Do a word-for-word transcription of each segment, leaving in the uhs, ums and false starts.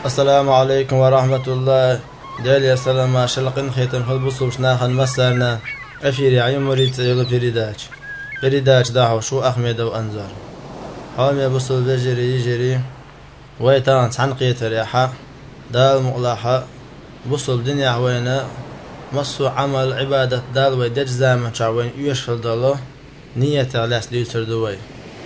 السلام عليكم ورحمة الله. دالي السلام ما شلقن خيتم خلبصو شناخن مسرنا أفيري عيون مريد يلا بريداج بريداج داحو شو أحمد وأنزار حام يبصل بجري يجري ويتان تعنقية ريحة دال مقلاحة بصل دنيا وينا مصو عمل عبادة دال ويدج زامن شعوين يشفل دالو نية علاس ليوتر دوي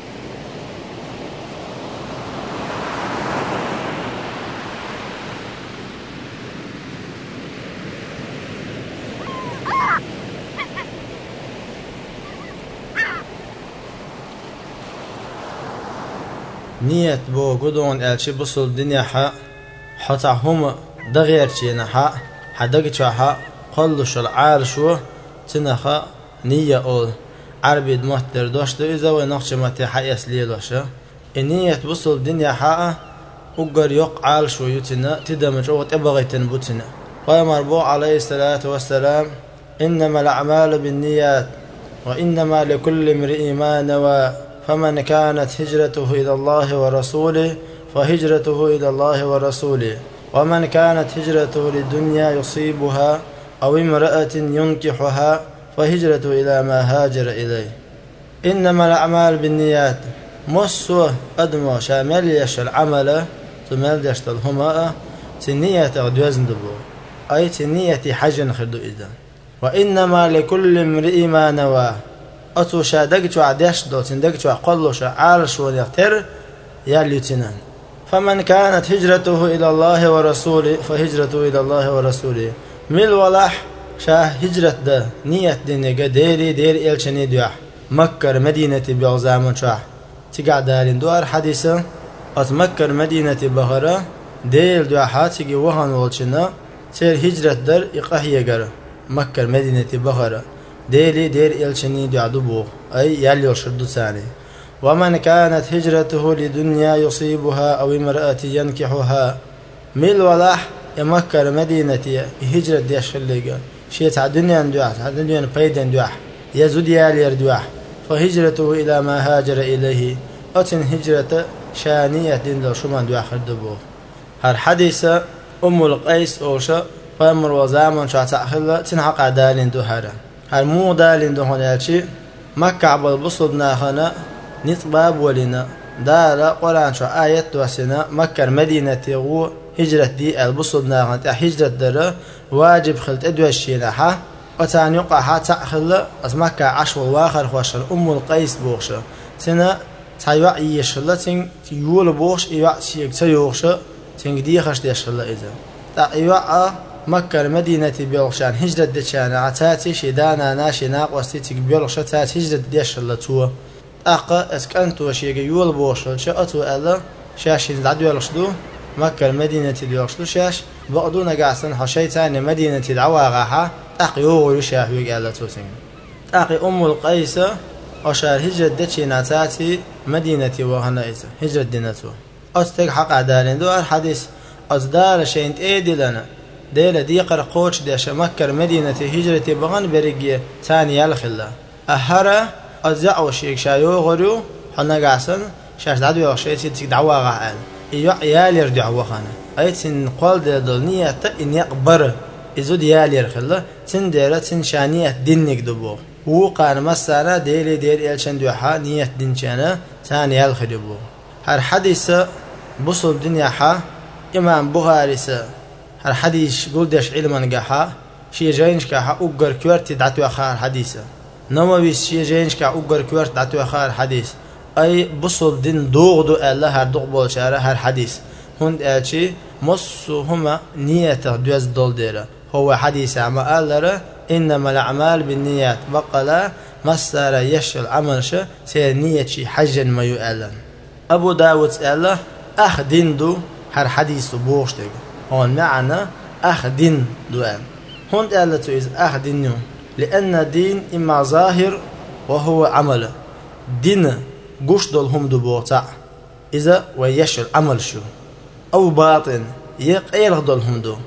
نية بو قدون الشي بصل الدنيا حا حتى هم دغير شينا حا حدق شا قلش العارشو تنخا نية أول عربي دمهتر دوشت إذا ونقش متى حيس ليلوشة النية بصل الدنيا حا أقر يق عارشو يتنا تدمج أو تبغي تنبتنا قال مربوع عليه الصلاة والسلام إنما الأعمال بالنيات وإنما لكل امرئ ما نوى فمن كانت هجرته إلى الله ورسوله فهجرته إلى الله ورسوله ومن كانت هجرته للدنيا يصيبها أو امرأة ينكحها فهجرته إلى ما هاجر إليه. إنما الأعمال بالنيات مصوه أدمو شامل يش العمل تمال يشتل هما تنية غدوزن دبو أي تنية حجن خردو إذا وإنما لكل امرئ ما نوى أتو شادقت وعديش دو تندقت وعقلوش عارش ونيغتر ياليوتنان فمن كانت هجرته إلى الله ورسوله فهجرته إلى الله ورسوله مل ولح شاه هجرة ده نية دينيقى ديري دير إلشني دوح مكر مدينة بيغزامن شاه تقع دارين دوار حديثة أت مكر مدينة بغرة ديل دوحات تقي وهن والشنا تير هجرة در إقاهية قرى مكر مدينة بغرة ديلي دير إلشني دعدبو أي يالي وشردو ثاني ومن كانت هجرته لدنيا يصيبها أو امرأة ينكحها ميل ولاح يمكر مدينة هجرة ديش الليقة شيء تعدنيا ندوح تعدنيا بيدا ندوح يزود يالي يردوح فهجرته إلى ما هاجر إليه أتن هجرة شانية دين دو شمان دوح خردبو هر حديثة أم القيس أوشا فامر وزامن شا تأخذ تنحق عدالين دوحارا هر مو دالين دهون يالشي مكة عبال بصدنا خنا نطباب ولنا دالا قرآن شو آيات دوسنا مكة مدينة و هجرة دي البصدنا خنا هجرة در واجب خلت ادوشينا حا وتان يقع حا تأخذ از مكة عشر واخر خوشر أم القيس بوخشة سنة تايوع يشلا تين يول بوخش يوع شيك تيوخش تين دي خش يشلا إذا تايوع مكة مدينة بيلغشان هجرة دشان عتاتي شدانا ناشي ناقوستي تك بيلغش تات هجرة ديش اللتو أقا اسكنتو شيء يول بوشل شأتو ألا شاش يزعدو يلغشدو مكة مدينة بيلغشدو شاش بقدو نقاسن حشي تاني مدينة العواغاها أقي يوغو يشاح يقال توسين أقي أم القيس أشار هجرة دشان عتاتي مدينة وهنائزة هجرة دينتو أستيق حق عدالين دو الحديث أصدار شيء إيدي لنا ديلا دي قرقوش ديش مكر مدينة هجرة بغن برقية ثاني الخلا أهرا أزعو شيك شايو غريو حنا قاسن شاش دعدو يغشي تيك دعوا غعال إيو عيالير دعوا خانا أي تن قول دي دولنية إن يقبر إزو ديالير خلا تن ديلا تن شانية دينك دبو وقان مسانا ديلي دير إلشان دوحا نية دين شانا ثاني الخدبو هر حديثة بصل دنيا حا إمام بخاريسة هر حديث قول داش علما نجاحا شيء جاينش كها أوجر كورت دعتو أخار حديثة نما بيس شيء جاينش كها أوجر كورت دعتو أخار حديث أي بصل دين دوغدو الله هر دوغ بول شارع هر حديث هند أشي مص هما نية دوز دول ديرة هو حديث عما الله إنما الأعمال بالنيات بقلا مصدر يش العمل ش سير نية شي حجا ما يؤلن أبو داود الله أخ دين دو هر حديث بوش ديك هون معنى أخ دين دوام هون قالت إذا أخ دين لأن الدين إما ظاهر وهو عمل دين قش دولهم دبوطع إذا ويش العمل شو أو باطن يقير دولهم دو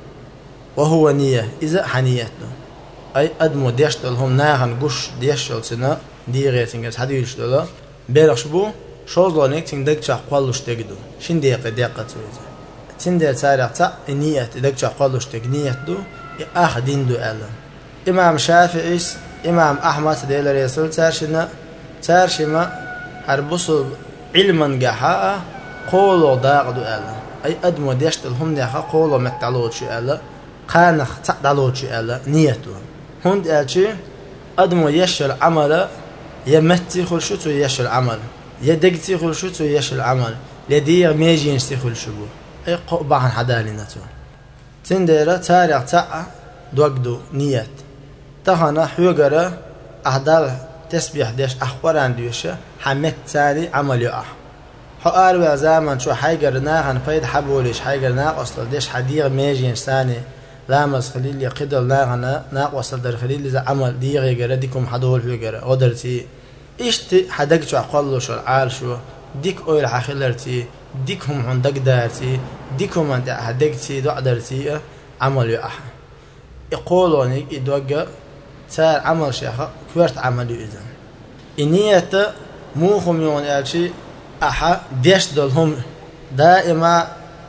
وهو نية إذا حنيته أي أدمو ديش دولهم ناهن قش ديش دولسنا دي غيرتنجز حديش دولا بيرخش بو شوز لونيك تندق شاق قوالوش تجدو شين ديقة ديقة تويزا تندر تاريخ تا نية دكتور قالوش تجنية دو أخ دين دو ألا إمام شافعي إمام أحمد ديل رسول تارشنا تارشما هربصل علما جحاء قولوا داق دو ألا أي أدم ديشت الهم ديخا قولوا متعلوش ألا قانخ تعدلوش ألا نيته هند ألشي أدم يشل عمل يمتي خلشتو يشل عمل يدقتي خلشتو يشل عمل لدير ميجين استخل شبو أي قبعا حدالينتو تندير تاريخ تاع دوغدو نيت تخنا حيوغرا أهدال تسبيح ديش أخباران ديوشا حمد تاري عمل يقع حقار وزامن شو حيقر ناغن فايد حبوليش حيقر ناق أصل ديش حدير ميجين ثاني لامز خليل يقدر ناغن ناق وصل در خليل إذا عمل ديغ يقرا ديكم حدول حيوغرا غدرتي إشتي حدق شو أقلو شو العال شو ديك أويل حخلرتي ديكهم عندك دارتي ديكهم عند هدقتي دعدرتي عمل يقع يقولون يدوجا صار عمل شيخ كورت عمل إذا النية موهم يون أشي أحا ديش دلهم دائما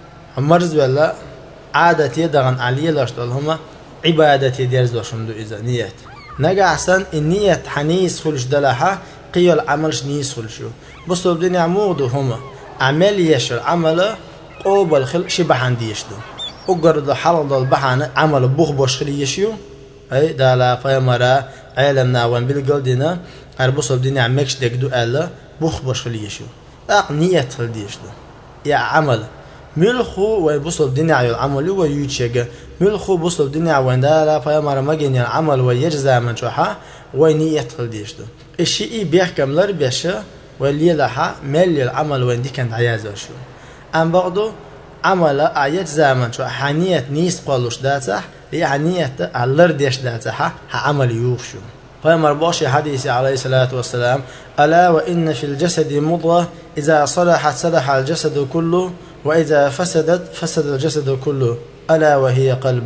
مرز ولا عادتي دغن عليه لاش دلهم عبادتي ديرز داشم دو إذا نية نجا أحسن النية حنيس خلش دلها قيل عملش نيس خلشو بصوا الدنيا مودو هما عمل يشر عمل قوبل خل شبحان ديشدو وقرد حرض البحان عمل بوخ بوش خليشيو أي دالا فيمرا علمنا وان بالقلدنا هربصوا الدنيا عمكش دكدو ألا بوخ بوش خليشيو أق نية خلديشدو يا عمل ملخو ويبصوا الدنيا على العمل ويوتشجع ملخو بصوا الدنيا وان دالا فيمرا مجني العمل ويجزع من شوحة ونية خلديشدو الشيء بيحكم لر بيشة واللي لها مل العمل وين دي كانت عيازة شو أم بعضو عمل آيات زمن شو حنية نيس قالوش داتح هي حنية اللر ديش داتها عمل يوخشو فيمر باشي حديث عليه الصلاة والسلام ألا وإن في الجسد مضغة إذا صلحت صلح الجسد كله وإذا فسدت فسد الجسد كله ألا وهي قلب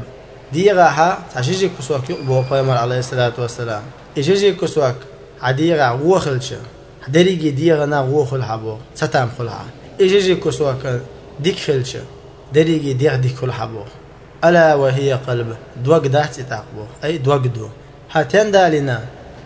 ديغها تعجيجي كسوك يقبو فيمر عليه الصلاة والسلام إجيجي كسوك عديغا وخلش دريجي ديغنا وخل حبو ستام خلها إجيجي كسوك ديك خلش دريجي ديغ ديك خل حبو ألا وهي قلب دوق دات تاقبو أي دوق دو هاتين دالنا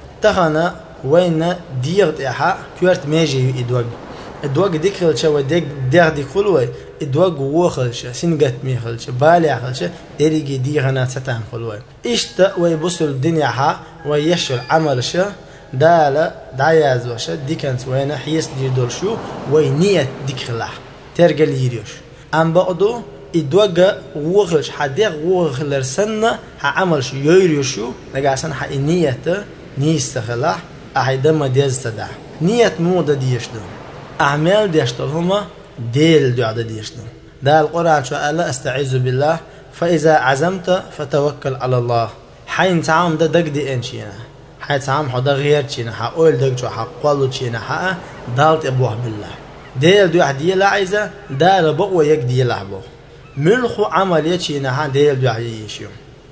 تخنا وين ديغ تيحا كورت ميجي يدوق الدوق ديك خلش وديك ديغ ديك خلوي الدوق وخلش سنقت مي خلش بالي خلش دريجي ديغنا ستام خلوي إشتا ويبصوا الدنيا ها ويشل عمل شا دالا دعياز وشا ديكنت وين حيس دي دولشو وينية ديك خلاح ترجل يريوش أم بعضو الدوجة وخلش حديق وخلر سنة هعملش يريوشو لقاسن حنية نيست خلاح أحيدما ديز تدع نية موضة ديشدو أعمال ديشدو هما ديل دعاء ديشدو دا القرآن شو قال استعيذ بالله فإذا عزمت فتوكل على الله حين تعام دا دق دي انشينا حين تعام حدا غير تشينا حقول دق شو حقولو تشينا حقا دالت ابوه بالله ديل دعاء دي لعيزة دال بقوة يك دي لعبو ملخو عمل يتشينا حان ديل دعاء يشيو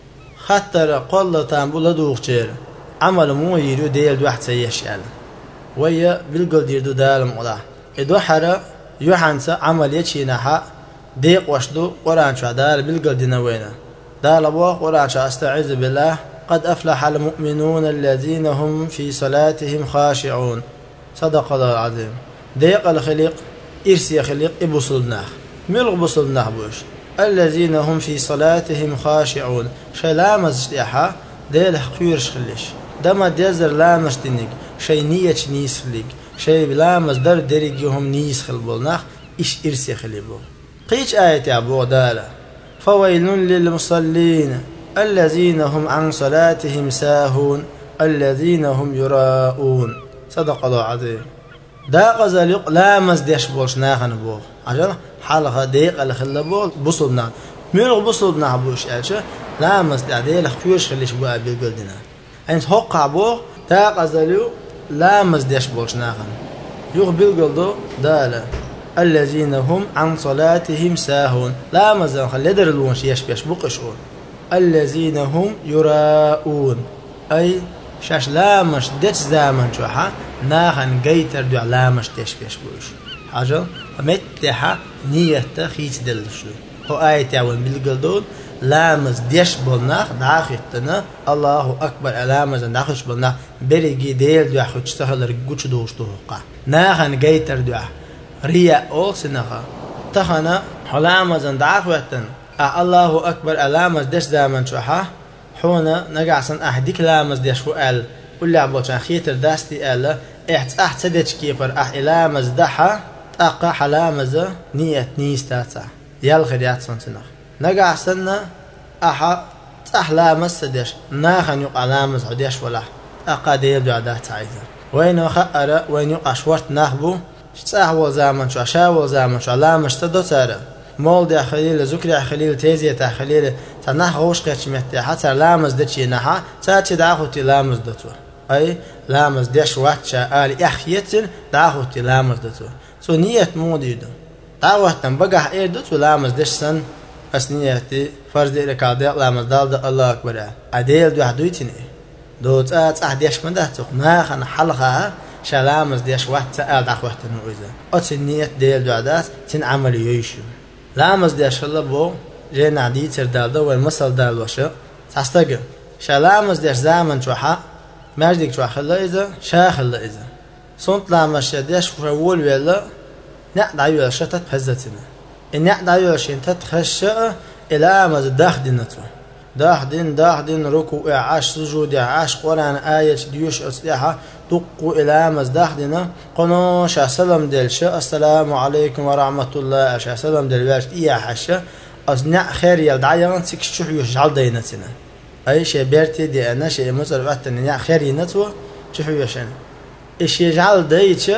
خطر قول تنبول دوغ تشير عمل مو يريو ديل دعاء تسيشيال ويا بالقل ديردو دال مولا ادو حرا يوحنس عمل يتشينا حق ديق وشدو قرآن شو دال بالقل دينا وينا دال ابوه قرآن شو استعيذ بالله قد أفلح المؤمنون الذين هم في صلاتهم خاشعون صدق الله العظيم ديق الخليق إرسي خليق إبصلناه ملغ بصلناه بوش الذين هم في صلاتهم خاشعون شي لامز اشتياحا ديل حقيرش خليش دما ديزر لامز تنك شي نيتش نيس خليق شي لامز در دريقهم نيس خلبولناخ إش إرسي خليبو قيش آية أبو دالة فويل للمصلين الذين هم عن صلاتهم ساهون الذين هم يراءون صدق الله العظيم دا قزلق لامز ديش بولش ناخن بو عشان حلقة ديق اللي خلى بول بصلنا ميرغ بصلنا بوش ألشة لامز دا ديل خيوش خليش بو أبي قلدنا أنت حق بو دا قزلق لامز ديش بولش ناخن يغ بالقلدو دالا الذين هم عن صلاتهم ساهون لامز خلي در الونش يش بيش بقشون الذين هم يراءون أي شاش لامش ديش زامن شوحا ناخن جيتر دو لامش تيش بيش بوش حاجة متلحة نية خيت دلشو هو آية وين بالقلدون لامز ديش بلناخ داخلتنا الله أكبر لامز داخلش بلناخ بريجي ديل دو أخو تشتغل رجوش دوش توقع ناخن جيتر دو ريا أول سنخا تخنا حلامز داخلتن الله أكبر لامز ديش زمن شوحة حونا نجعسن أحديك لامز ديش وقال ولا عبوتشان خيتر داستي ألا إحت أحت سدتش كيفر أح لامز دحا أقا حلامز نية نيستاتا يالخير ياتسون سنخ نجع سنة أح أحلام سدش ناخن يقع لامز عديش ولا أقا ديب دعدات عايزة وين خأر وين يقع شورت ناخبو شتاهو زامن شو عشاو زامن شو لامش تدو سارة مول دي خليل زكري خليل تيزي تا خليل تناخ غوش قيتش متى حتى لامز دتشي نها تاتي داخوتي لامز دتو أي لامز ديش واتشا آل إخيتن داخوتي لامز دتو سو نية موديدو دعوتن بقى إيه دتو لامز ديش سن أسنيتي فرض ركادة لامز دال الله أكبر أديل دو حدويتني دوت أت أحديش من ده ما خن حلقة شلامز ديش وقت آل دعوتن وإذا أتنية ديل دو عدات تن عمل يعيشوا لامز ديش الله بو جينا عدي تردال دو والمصل دال وشة تستجع شلامز ديش زمن شوحة ماجدك شو خلا إذا شاخلا إذا صنت لامز ديش فول ولا نقد عيو شتت هزتنا النقد عيو شنتت خش إلى مز داخدنتو داخدن داخدن ركوع عاش سجود عاش قرآن آية ديوش أصلحة دقوا إلى مز داخدنا قنو شا سلام دلش السلام عليكم ورحمة الله شا سلام دلواش إيا حشة أصنع خير يلدعيان سكشوح يشعل دينتنا أي شيء بيرتي دي أنا شيء مصر وقت نع خير ينتو شوح يشان إيش يجعل ديتش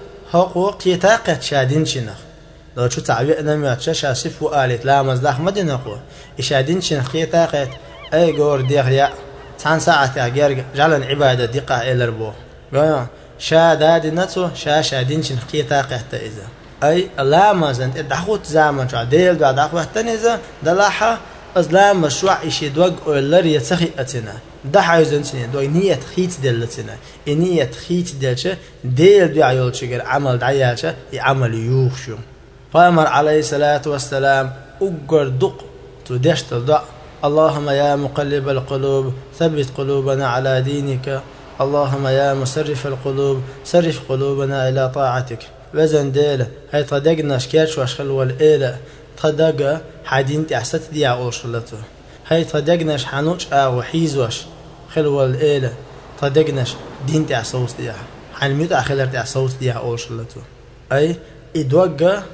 حقوق قيتاقة شادين شنخ لو شو تعبئنا مياتش شاسف وقالت لا مزداخ مدينة قوة إشادين شنخ قيتاقة أي جور ديغيا تان ساعة تاجر جعلن عبادة دقة إلى ربو قايا شا دادي نتو شا شادين شنخ قيتاقة تإذا أي لا مزند إدحوت زمن شو عديل بعد أخوة تنيزة دلاحة أزلام مشروع إشي دوج أولر يتخي أتنا ده حيزن سنين دوي نية خيت دلتنا نية خيت دلش ديل دو عيول شجر عمل دعيالش يعمل يوخشو فأمر عليه الصلاة والسلام أجر دق تدش تضع اللهم يا مقلب القلوب ثبت قلوبنا على دينك اللهم يا مسرف القلوب صرف قلوبنا إلى طاعتك وزن ديل هاي صدقنا شكيرش واشخل والإله صدق حدين تحست دي أول شلته هاي صدقناش حنوش أو حيزوش خلو الإله صدقناش دين تحسوس دي حنميت أخلر تحسوس دي أول شلته أي إدوجة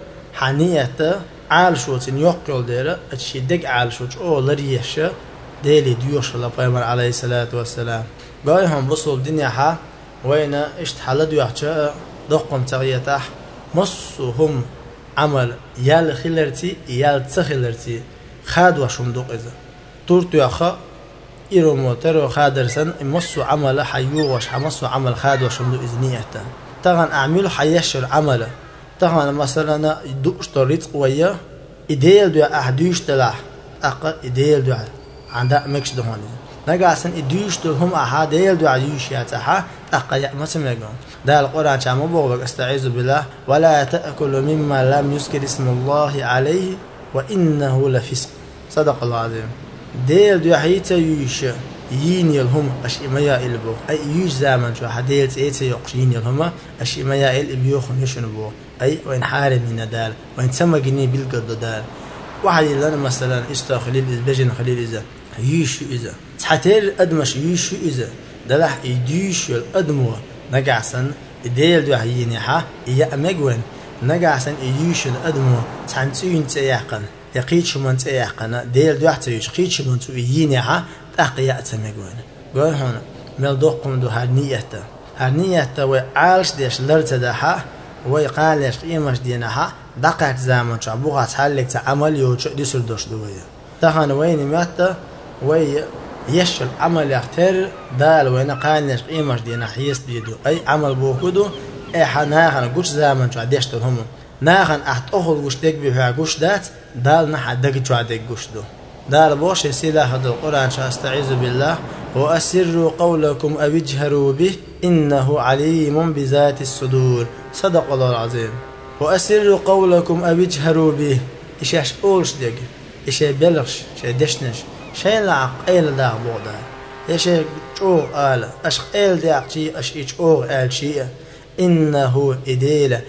حنيته عالشوت يقول ديره أتشدق عالشوت أو لريش ديلي ديوش الله بيمر عليه الصلاة والسلام جايهم بصوا الدنيا ح وين إشت حلد يحشى دقم تغييته مصهم عمل يال خلرتي يال تخلرتي خاد وشم دق إذا تورت يا خا إيرو موتر خادرسن مصو عمل حيوغش حمصو عمل خاد وشم دق إذنيته طبعا أعمل حيشر عمله طبعا مثلا دوش طريق ويا إديل دو أحدوش تلا أق إديل دو عندها مكش دهون نجا سن إدوش تلهم أحد إديل دو عدوش ياتها أق يا مثلا يقول ده القرآن شامو بقول استعيذ بالله ولا تأكل مما لم يذكر اسم الله عليه وإنه لفسق صدق الله العظيم ديل دو حيت يوش ين يلهم أشي ما يلبو أي يوش زمن شو حديل تيت يقشين يلهم أشي ما يلبو خنيشنبو أي وين حارب من دال وين سما جني بالقد دال واحد لنا مثلا استا خليل بجن خليل إذا يوش إذا تحتير أدمش يوش إذا دلح يديش الأدمو نجعسن ديل دو حيين ح يا مجون نجعسن يوش الأدمو تنتين تيحقن يقيتش من تيحقن ديل دو حتيش قيتش من تيين ح أقيا تمجون قال هنا مل دوقم دو هنيته هنيته وعالش ديش لرتدها ويقالش قيمش دينها دقت زمان شعبوها تحلق تعمل يوش ديسل دوش دوية تهان وين مات وي يش العمل يختار دال وين قالش قيمش دينها حيس بيدو أي عمل بوكدو أي حناخن قوش زمان شو عديش تهم ناخن أحد أخذ قوش ديك بيها قوش دات دال نحد دك شو عديك قوش دو دار بوش يسيلا هذا القرآن أستعيذ بالله وأسروا قولكم أو اجهروا به إنه عليم بذات الصدور صدق الله العظيم وأسروا قولكم أو اجهروا به إيش أولش ديج إيش بلغش إيش دشنش شيء لعق إيل داع بودا إيش جو آل أش إيل داع شيء أش إيش أو آل شيء إنه إديل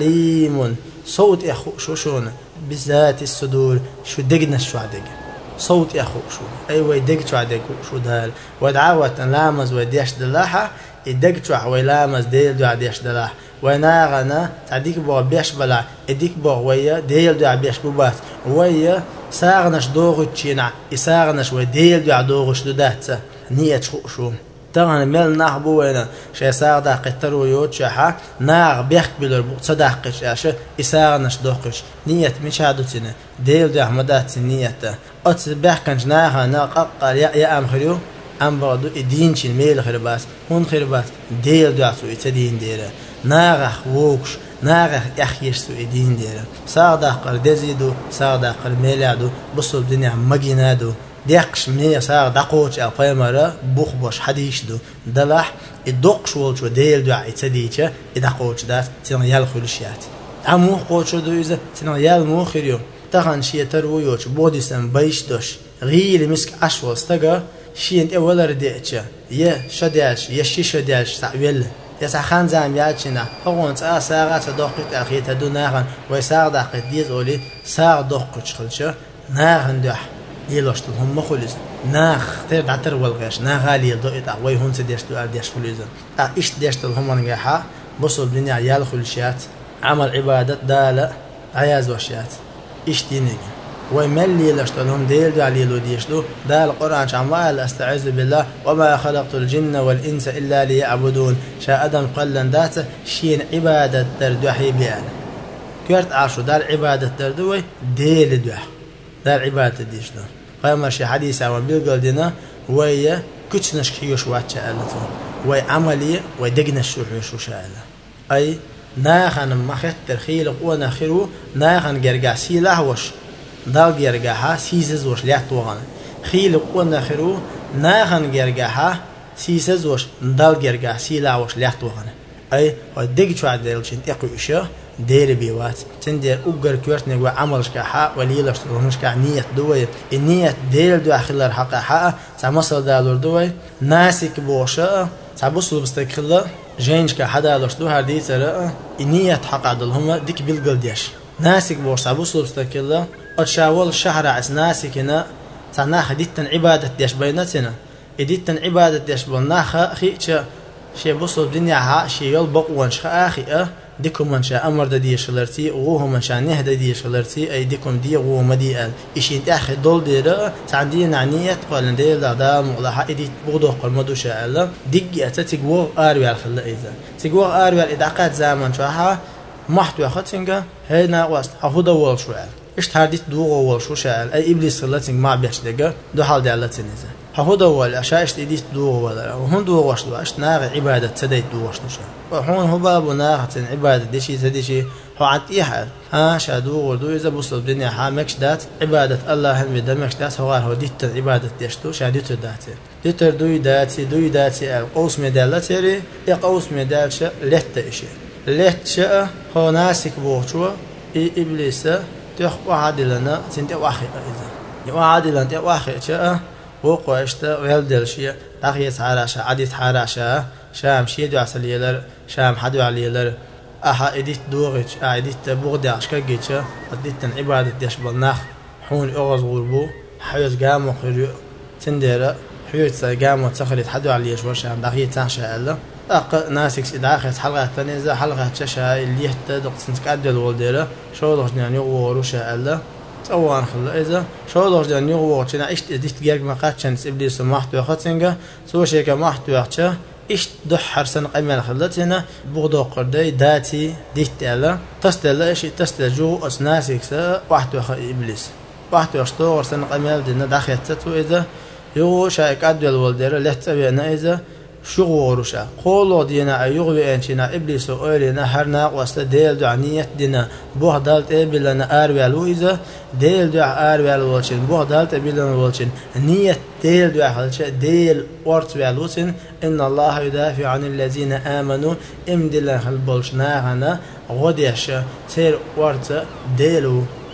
عليم صوت أخو شو شون بذات الصدور شو دقنا شو عدق صوت أخو شو أيوة دق شو عدق شو دال ودعوة لامز وديش دلاحة يدق شو ويلامز ديل دو عديش دلاح وناغنا تعديك بو بيش بلا اديك بو ويا ديل دو بيش بوبات ويا ساغنش دوغ تشينا يساغنش وديل دو دوغش دات نيت شو شو طبعا مل نحبو وين شي ساغ دا قتر ويوت شحا ناغ بيخ بلر صداقش اش يساغنش دوغش نيت مش عادتنا ديل دو احمدات نيت ات بيخ كانش ناغ ناق قال يا يا ام خريو ام برضو الدين شي الميل خرباس هون خرباس ديل دو عسو يتدين ديره ناغخ ووكش ناغخ يخيش سو الدين ديره ساغدا قر دزيدو ساغدا قر ميلادو بصوا الدنيا مجينادو ديقش مي ساغ دقوش الفيمرا بوخ بوش حديش دو دلح الدقش ولش وديل دو يتديچه دقوش داس تن يال خلشيات امو قوچو دو يز تن يال مو خريو تخن شي ترويوچ بوديسن بايش دوش غيل مسك اشو استغا شي انت اولر ديچه يه شداش يشي شداش تعويل يسخن زام ياتشنا هون تا ساعات دقيقه اخي تدو ناغن ويساغ دقيقه ديز اولي ساغ دقيقه خلشه ناغن دح يلوشت هم خلص ناخ تر داتر والغش ناغالي دويتا وي هون سديش دو اديش خليزن ا ايش ديشت هم نجاحا بصوا الدنيا يال خلشات عمل عباده داله عياز وشيات ايش دينك ويملي لاشتلهم ديل دو علي لو ديشلو دا القرآن شعمال استعيذ بالله وما خلقت الجن والإنس إلا ليعبدون شاء أدم قلا داتا شين عبادة دردوحي بيانا كيرت عاشو دا العبادة دردوي ديل دوح دا العبادة ديشلو قيما شي حديث عوان بيقل دينا ويا كتنش كيوش واتشا ألتو وي عملي ويدقنش شوحوشو شاء أي ناخن مخت خيلق ونخيرو ناخن جرقع سيلاحوش دال جرجها سيسز وش ليات وغن خيل قلنا خيرو ناخن جرجها سيسز وش دال جرجها سيلا وش ليات وغن أي ودق شو عدل شنت يقيشه دير بيوات تندير أجر كورت نجوا عملش كحق وليلش تروحش كنية دوي النية دير دو أخيل الحق حق تعمصل دالور دوي ناسك بوشة تعبصل بستكخله جينش كحدا لش دو هردي ترى النية حق عدلهم ديك بالجلديش ناسك بوش تعبصل بستكخله أتشاول شهر عس ناسكنا تناخ ديتن عبادة ديش بينتنا ديتن عبادة ديش بالناخ خيش شيء بصل الدنيا ها شيء يلبق وانش آخي أه ديكم من شاء أمر دي شلرتي وهو من شاء نهد دي شلرتي أي ديكم دي وهو مدي قال إيش أنت أخي دول ديرة تعدين عنية قال دير لا مغلا حق دي بغضو قال مدو شاء الله دقي أتتقوى أروي على خلا إذا تقوى أروي على إدعاقات زمن شوها محتوى خطينجا هنا واسط هو دول شوال إيش تهديت دوغو وشو شاء أي إبليس خلتين ما بيش دقة دو حال دي على تنزه هو دول أشياء إيش تديت دوغو ولا وهون دوغو وش دو إيش ناغ عبادة تديت دوغو وش نشا وهون هو باب ناغ تن عبادة دشي تدشي هو عن إيحال ها شا دوغو دو إذا بوصل الدنيا حامكش دات عبادة الله هم بدمكش دات هو هو ديت عبادة ديشتو شا ديت داتي ديت دوي داتي دوي داتي القوس مدالتي يقوس مدالش لت إشي لت شا هو ناسك بوشوا إبليس تخ وعادلنا سنت واخي إذا وعادلنا تي واخي شاء وقوشت ويلدل شيء أخيس حراشة عديت حراشة شام شيء دو عسل يلر شام حدو على يلر أها إديت دوغج إديت بغدي عشكجيش أديت عبادة ديش بالنخ حون أغز غربو حيوز جام وخير تندير حيوز جام وتخليت حدو على يشور شام دقيقة تنشأ الله أق ناسكس إداخل حلقة ثانية إذا حلقة شاشة اللي يهتد قصنك عدل والديرة شو لغش يعني يغور شاء الله أوان خلا إذا شو لغش يعني يغور شنا إيش ديت جيرك ما قاتشنس إبليس محتوى خاتنجا سو شيء كمحتوى أختها إيش دح حرسن قيمة خلتنا بغضو قردي داتي ديت الله تستل إيش تستل جو أسناسكس محتوى إبليس محتوى أشتو حرسن قيمة دينا داخل تتو إذا يغور شايك عدل والديرة لهتبينا إذا شو غورشا قولوا دينا أيغوي أنشنا إبليس أولينا هرنا واستا ديل دعنية دينا بوه دالت إبلنا أرويالو إذا ديل دع أرويالو والشين بوه دالت إبلنا والشين نية ديل دع خلشة ديل ورتوالوسين إن الله يدافع عن الذين آمنوا إمدلا خلبولش ناغنا غديش تير ورت ديلو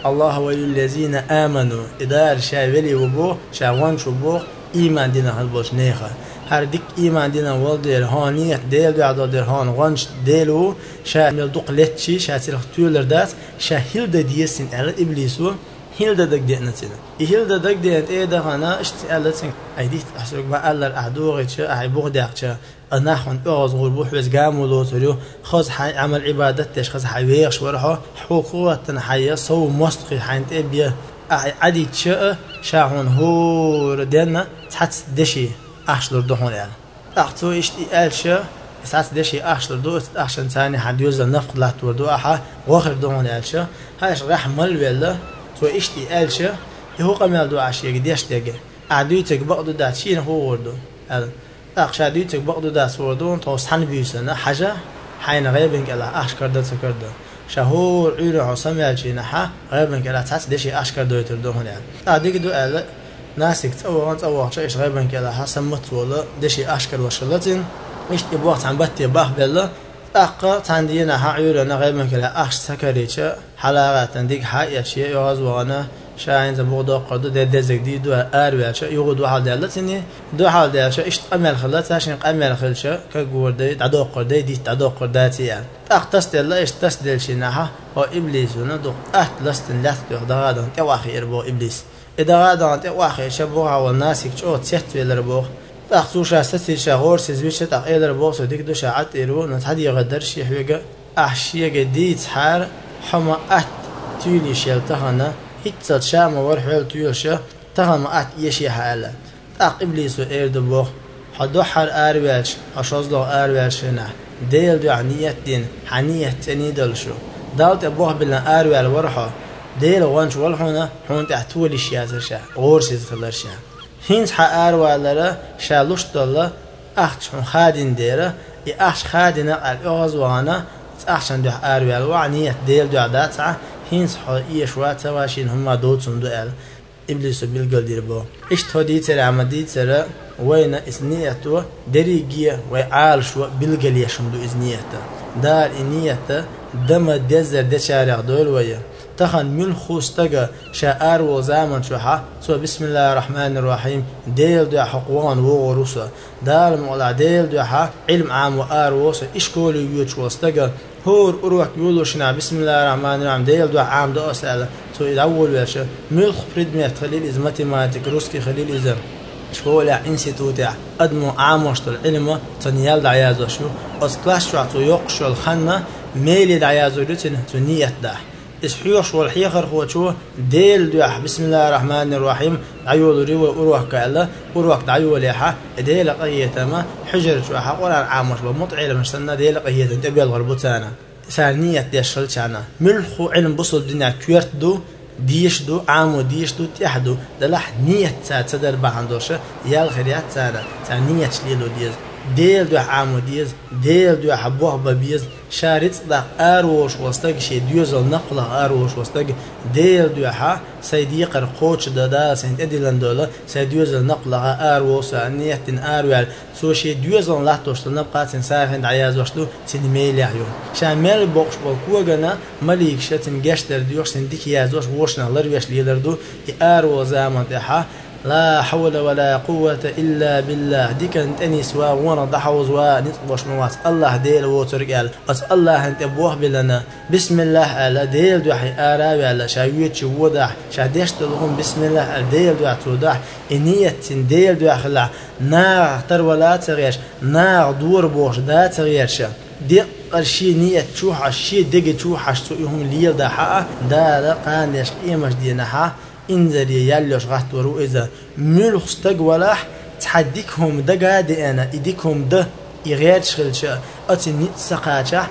الله ولي الذين آمنوا إدار شاولي وبو شاوان شبو إيمان دينا هالبوش نيخا هر ديك إيمان دينا والدير هانيت ديل دو عدو دير هان غانش ديلو شا ملدوق لتشي شا سيلخ تولر دات شا هيلدا ديسين على إبليسو هيلدا دك دينتنا هيلدا دك دينت إيه دخنا اشتعلتين أيديت أحسوك ما ألر أحدوغي شا أحي بغداق شا أناخون أغز غربوح بس قاموا لوتريو خاص عمل عبادتش خاص حيويش ورحو حقوقات تنحيا صو مستقي حين تبيه عدي تشاء شاهون هو ردنا تحت دشي أحشر دهون يعني أختو إشتي ألشة ساعات دشي أحشر دو أحشر ثاني حد يوزن نفق لا توردو أحا وآخر دهون ألشة هاش راح مل ولا تو إشتي ألشة هو قمل دو عشية قديش تيجي عدويتك بقدو دات شين هو وردو هذا أخش عدويتك بقدو دات وردو توصحن بيوسنا حاجة حين غيبنك الله أحشر ده تكرده شهور عيرو عصام يالجينها غيبن كلا تحس دشي أشكر دويتر دهون يعني أديك دو ألا ناسك تأوه أنت أوه شيء غيبن كلا حسمت ولا دشي أشكر وشلتين إيش تبغى عن بتي باه بلا أقا تندينا عيرو أنا غيبن كلا أش سكريتش حلقات عندك حاجة شيء يغاز وانا شاين زبوغ قدو ده دزك دي دو أرويش يغود واحد دالتني دو حال دالش إيش قمل خلت عشان قمل خلش كجور ده تعدو قردي دي تعدو قرداتي يعني أختص الله إيش تسدل شناها هو إبليس وندق أحد لستن لث دغادن تواخي إربو إبليس إذا غادن تواخي شبوها والناس يكشوت سيت في الربو أخصوش أستي شغور سيزويش تقيل الربو سوديك دو شعات إيرو نتحدي يغدر شي حوجة أحشية جديد حار حما أت تولي شيلتهنا هيت شام ورحول تيولشة تهم أت يشي حالا أق إبليس وإيردو بوخ حدوحر أرويش حشوزلو أرويش هنا ديل دو عنية دين حنية تنيدل شو دالت أبوه بلنا أرويل ورحو ديل وانش والحونا حون تحتولي شيازر شا غورسيز خلر شا هينس حا أرويلر شا لشتل أخش حون خادين ديرا إي أخش خادين الأغز وانا أخشن دو أرويل وعنية ديل دو عداتها هينس حو إيش واتا واشين هما دوتسون دو أل إبليس بالقل ديربو إيش تودي ترى عمدي ترى وين إسنيته دريجية وعالش بالقل يشمدو إسنيته دار إنيته دم دزر دشارع دول ويا تخن من خوستجا شعار وزامن شوحة سو بسم الله الرحمن الرحيم ديل دو حقوان وغروسا دار مولا ديل دو ح علم عام وآر وص إشكول يوتش وستجا هور أروح يقولوا بسم الله الرحمن الرحيم ديل دو عام دو أسأل سو يدور ويش ملخ فريد ميت خليل إز ماتيماتيك روسكي خليل إز شكولا إنستيتوتع أدمو عاموشت العلم تنيال دعيازو شو أسكلاش شو يقشو الخنة ميلي دعيازو لتن تنيت ده إسحيوش والحيخر هو شو ديل دوح بسم الله الرحمن الرحيم عيول ريو أروح كألا أروح دعيو ليحة ديل قيتما حجر شو حقولا عاموش بمطعي لمشتنا ديل قيت تبي الغربوتانا ثانية ديشل شانا ملخو علم بصل الدنيا كويرت دو ديش دو عامو ديش دو تيحدو دلح نية سات صدر بحندوشة يال خريات سانا ثانية شليلو ديز ديل دو عامو ديز ديل دو حبوه ببيز شارت دق أروش وستق شيء ديوزل نقله أروش وستق ديل دو ح سيديق القوش دادا سنت أديلن دولا سيديوزل نقله أروش نية أروال سو شيء ديوزل لا توشل نبقى سنسافن عياز وشلو سنميل يعيون شامل بوقش بالكوجنا مليك شتن جشتر ديوش سنديك يازوش وشنا لرويش ليلردو أرو زمان تحا لا حول ولا قوة إلا بالله دي كانت أنيس وانا ضحوز ونطبش نواس الله ديل وترقال أس الله أنت أبوه بلنا بسم الله على ديل دوحي آراوي على شاويت شوودح شادشت لهم بسم الله على ديل دوح تودح إنية ديل دوح خلع نار تر ولا تغيرش نار دور بوش دا تغيرش دي قرشي نية تشوح الشي دقي تشوح شتوئهم ليل دا حقا دا دا قاندش قيمش دينها إنزلي يالوش غحت ورو إذا ملخ استقولاح تحديكهم دا قادي أنا إديكم دا إغير شغلشا أتي نتسقاتشا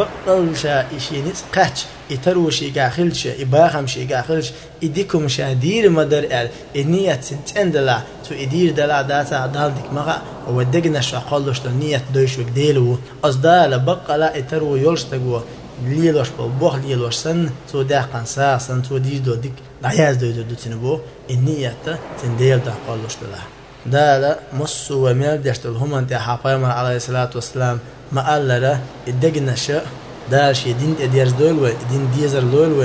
إبقلشا إشي نتسقاتش إتروشي قاخلشا إباخمشي قاخلش إديكم شادير مدر أل إنية تنتندلا تو إدير دلا داتا دالدك مغا ودقنا شاقلوش النية دوشوك ديلو أصدال بقلا إترو يولشتقوا ليلوش بالبوخ ليلوش سن تو داقن سا سن تو دي دو ديك دعياز دو دو تنبو النية تنديل دا قلوش دلا دالا مصو وميل ديشتل هم انت حقايمر عليه الصلاة والسلام ما قال لها الدقنا شا دالش يدين اديرز دول وين دين ديزر دول وين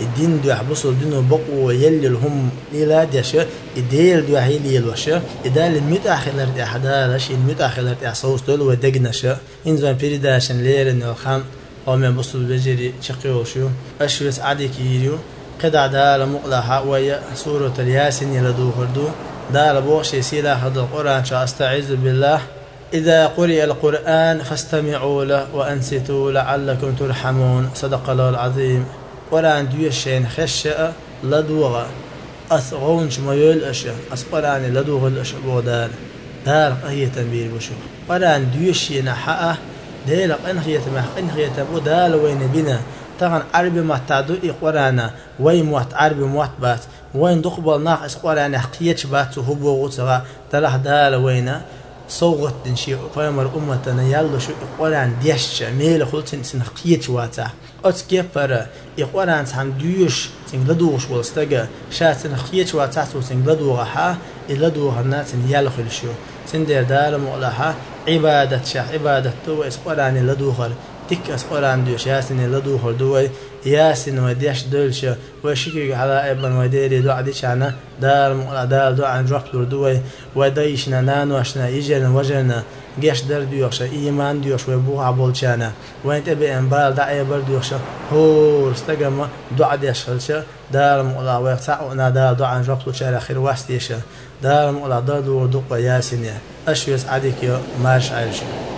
الدين دو يحبسوا الدين بقوا يلي هم إلى ديشة الديل دو هيلي الوشة إدال المتأخر أحداش المتأخر أصوص دول ودقنشة إن زمان بريداشن ليرن وخام أو من بصوا بجري شقيوشيو أشوس عادي كيريو قدع دال مقلها ويا سورة الياسين يلدو هردو دال بوشي سيلا هذا القرآن أستعيذ بالله إذا قرئ القرآن فاستمعوا له وأنصتوا لعلكم ترحمون صدق الله العظيم قرآن دويشين خشة لدوغة أثغونش ميول أشياء أسقراني لدوغ الأشياء بودار دار قهية تنبير بشو قرآن دويشين حقه ديل قنخية ما قنخية بودال وين بنا طبعا عربي ما تعدو قرانا وين موت عربي موت بات وين دقبل ناقص قرانا حقيتش بات هو وصغا تلاح دال وين صوغت نشي فامر أمتنا يلا شو قران ديش ميل خلتن سن حقيتش واتا أتكفر قران سام دوش سن لدوش والستجا شات سن حقيتش واتا سن لدوغ ها لدوغ الناس يلا خلشو سن دير دال مولها عبادة شا عبادة تو قران لدوغ تك أسقران دوش ياسين لدوه دوي ياسين وديش دولش وشكي على ابن وديري دو عديش عنا دار مقلا دار دو عن رفلور دوي وديشنا نانو عشنا يجرنا وجرنا جيش در دوش إيمان دوش ويبوها بولشانا وين تبي انبال دعي بر دوش هو استقام دو عديش خلش دار مقلا ويقطعنا دار دو عن رفلور شارع خير واستيش دار مقلا دار دو دو ياسين أشويس عديك يو مارش عايش